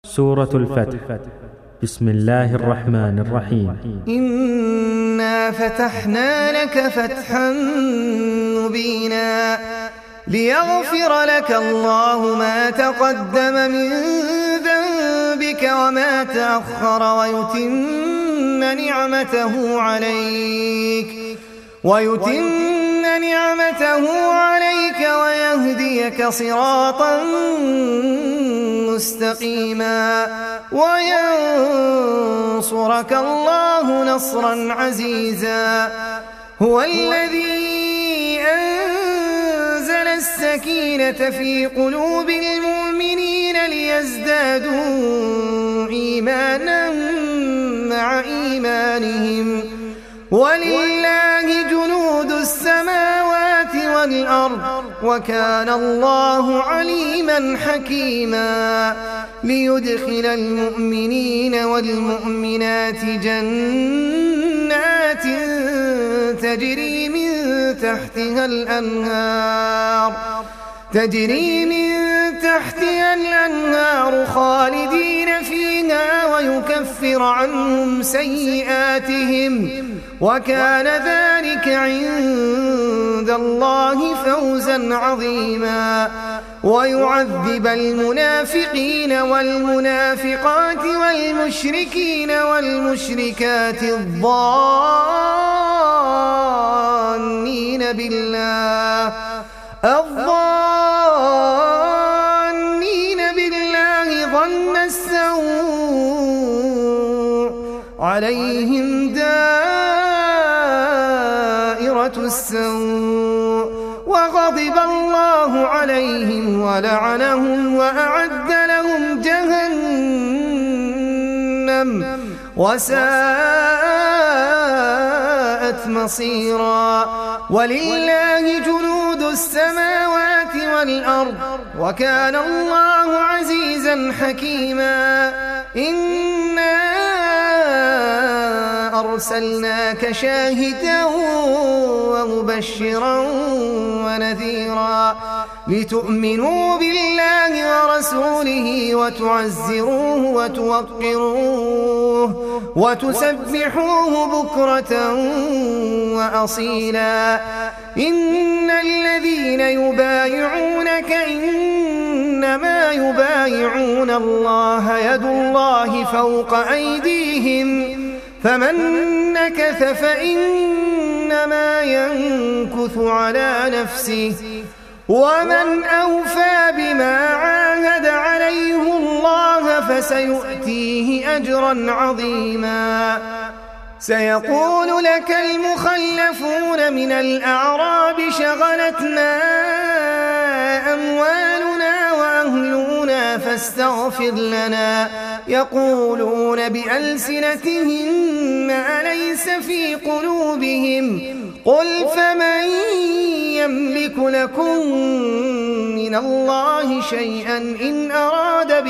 سورة الفتح. بسم الله الرحمن الرحيم. إنا فتحنا لك فتحا مبينا ليغفر لك الله ما تقدم من ذنبك وما تأخر ويتم نعمته عليك ويهديك صراطا مستقيما وينصرك الله نصرا عزيزا. هو الذي أنزل السكينة في قلوب المؤمنين ليزدادوا إيمانا مع إيمانهم ولله جنود السماوات والأرض وكان الله عليما حكيما. ليدخل المؤمنين والمؤمنات جنات تجري من تحتها الأنهار خالدين فيها ويكفر عنهم سيئاتهم وكان ذلك عند الله فوزا عظيما. ويعذب المنافقين والمنافقات والمشركين والمشركات الظانين بالله ظن السوء عليهم دائرة السوء وغضب الله عليهم ولعنهم وأعد لهم جهنم وساءت مصيرا. ولله جنود السماوات والأرض وكان الله عزيزا حكيما. إنا أرسلناك شاهدا ومبشرا ونذيرا لتؤمنوا بالله ورسوله وتعزروه وتوقروه وتسبحوه بكرة وأصيلا. إن الذين يبايعونك إنما يبايعون الله يد الله فوق أيديهم فمن نكث فإنما ينكث على نفسه ومن أوفى بما عاهد عليه الله فسيؤتيه أجرا عظيما. سيقول لك المخلفون من الأعراب شغلتنا أموالنا وأهلنا فاستغفر لنا يقولون بألسنتهم ما ليس في قلوبهم قل فمن يملك لكم من الله شيئا إن أراد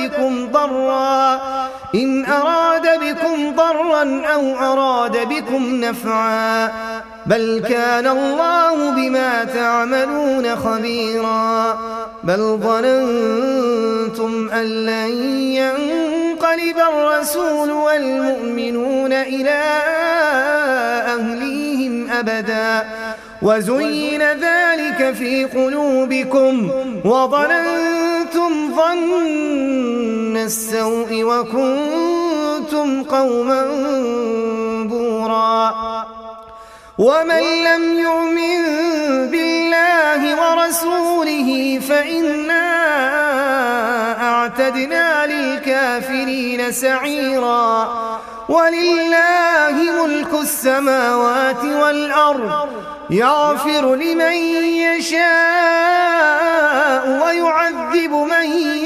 بكم ضرا أو أراد بكم نفعا بل كان الله بما تعملون خبيرا. بل ظننتم أن لن ينقلب الرسول والمؤمنون إلى أهليهم أبدا وزين ذلك في قلوبكم وظننتم ظن السوء وكنتم قوما بورا. ومن لم يؤمن بالله ورسوله فإنا أعتدنا للكافرين سعيرا. ولله ملك السماوات والأرض يغفر لمن يشاء ويعذب من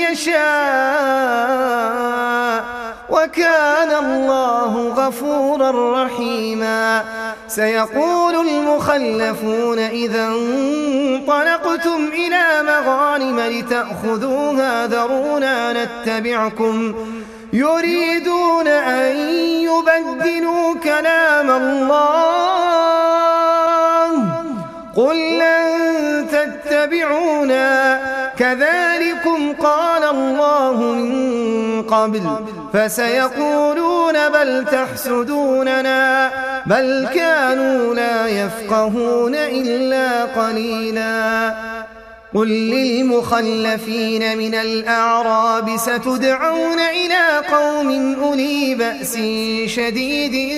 يشاء وكان الله غفورا رحيما. سيقول المخلفون إذا انطلقتم إلى مغانم لتأخذوها ذرونا نتبعكم يريدون أن يبدلوا كلام الله قل لن تتبعونا كذلكم قال الله من قبل فسيقولون بل تحسدوننا بل كانوا لا يفقهون إلا قليلا قل للمخلفين من الأعراب ستدعون إلى قوم أولي بأس شديد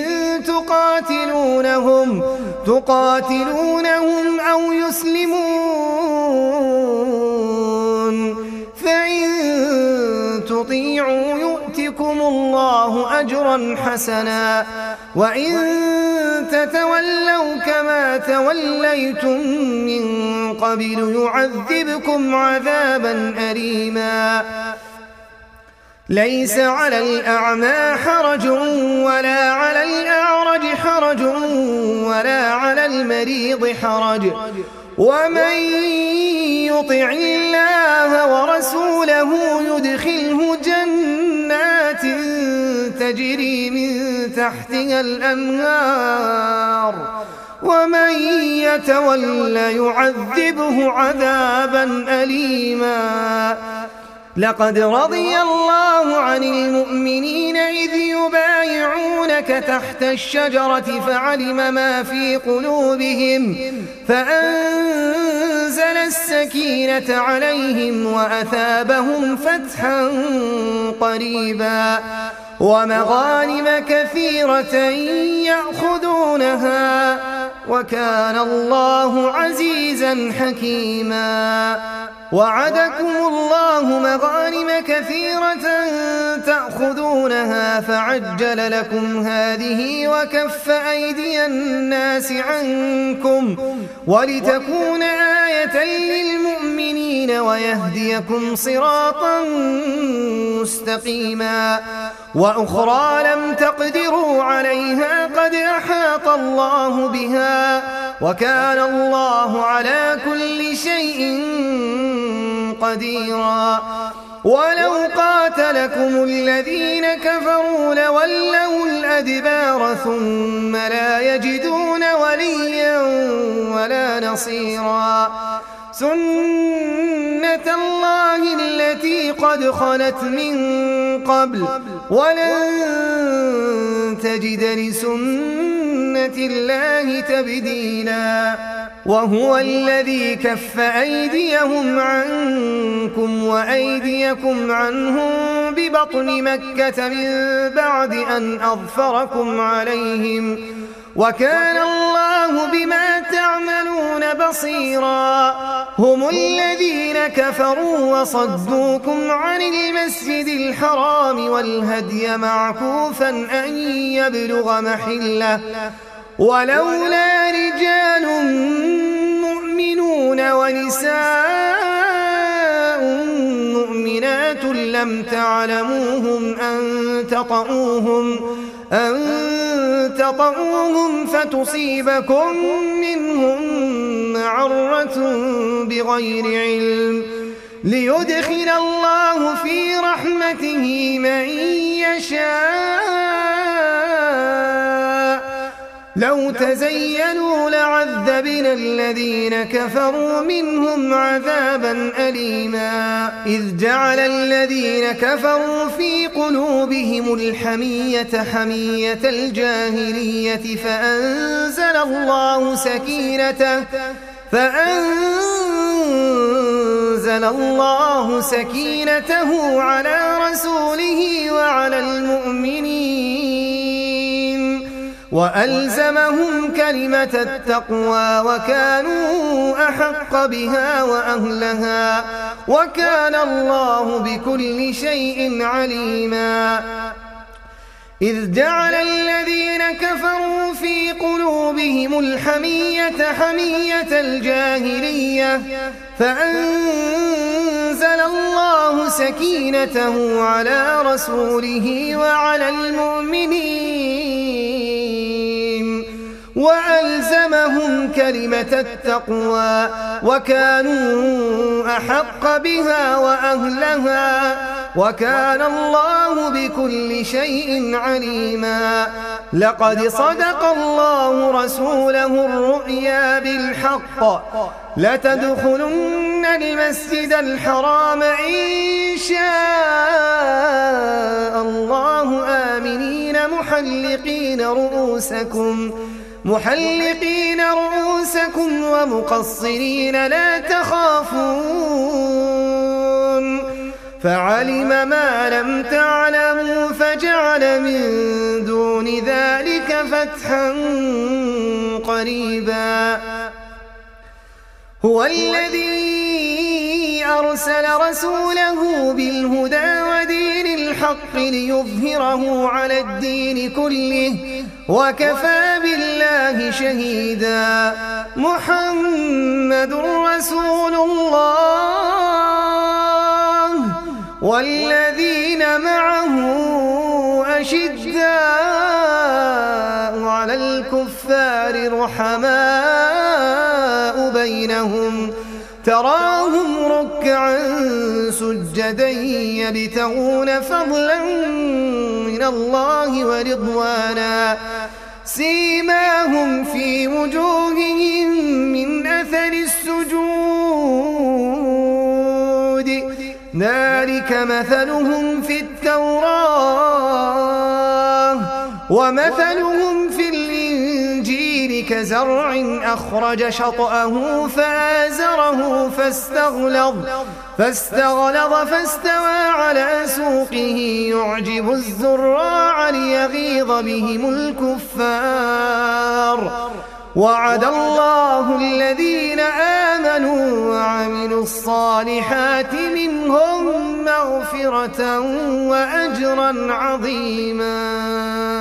تقاتلونهم أو يسلمون فإن تطيعوا يؤتكم الله أجرا حسنا وإن تتولوا كما توليتم من قبل يعذبكم عذابا أليما ليس على الأعمى حرج ولا على الأعرج حرج ولا على المريض حرج ومن يطع الله ورسوله يدخله جنات تجري من تحتها الأنهار ومن يتول يعذبه عذابا أليما لقد رضي الله عن المؤمنين إذ يبايعونك تحت الشجرة فعلم ما في قلوبهم فأنزل السكينة عليهم وأثابهم فتحا قريبا ومغانم كثيرة يأخذونها وكان الله عزيزا حكيما وعدكم الله مغانم كثيرة تأخذونها فعجل لكم هذه وكف أيدي الناس عنكم ولتكون آية للمؤمنين ويهديكم صراطا مستقيما وأخرى لم تقدروا عليها قد أحاط الله بها وكان الله على كل شيء قديرا ولو قاتلكم الذين كفروا لولوا الأدبار ثم لا يجدون وليا ولا نصيرا سنة الله التي قد خلت من قبل ولن تجد لسنة الله تبديلا وهو الذي كف أيديهم عنكم وأيديكم عنهم ببطن مكة من بعد أن أظفركم عليهم وكان الله بما تعملون بصيرا هم الذين كفروا وصدوكم عن المسجد الحرام والهدي معكوفا أن يبلغ محله ولولا رجال مؤمنون ونساء مؤمنات لم تعلموهم أن تطؤوهم فتصيبكم منهم معرة بغير علم ليدخل الله في رحمته من يشاء لو تزينوا لعذبنا الذين كفروا منهم عذابا أليما إذ جعل الذين كفروا في قلوبهم الحمية حمية الجاهلية فأنزل الله سكينته على رسوله وعلى المؤمنين وألزمهم كلمة التقوى وكانوا أحق بها وأهلها وكان الله بكل شيء عليما إذ جعل الذين كفروا في قلوبهم الحمية حمية الجاهلية فأنزل الله سكينته على رسوله وعلى المؤمنين وألزمهم كلمة التقوى وكانوا أحق بها وأهلها وكان الله بكل شيء عليما لقد صدق الله رسوله الرؤيا بالحق لتدخلن المسجد الحرام إن شاء الله آمنين محلقين رؤوسكم ومقصرين لا تخافون فعلم ما لم تعلموا فجعل من دون ذلك فتحا قريبا هو الذي أرسل رسوله بالهدى ودين الحق ليظهره على الدين كله وكفى بالله شهيدا محمد رسول الله والذين معه أشداء على الكفار رحماء بينهم تراهم ركعا سجدا يبتغون فضلا من الله ورضوانا سيماهم في وجوههم من أثر السجود ذلك مثلهم في التوراة ومثلهم في الإنجيل كزرع أخرج شطأه فآزره فاستغلظ فاستوى على سوقه يعجب الزراع ليغيظ بهم الكفار وعد الله الذين آمنوا وعملوا الصالحات منهم مغفرة وأجرا عظيما.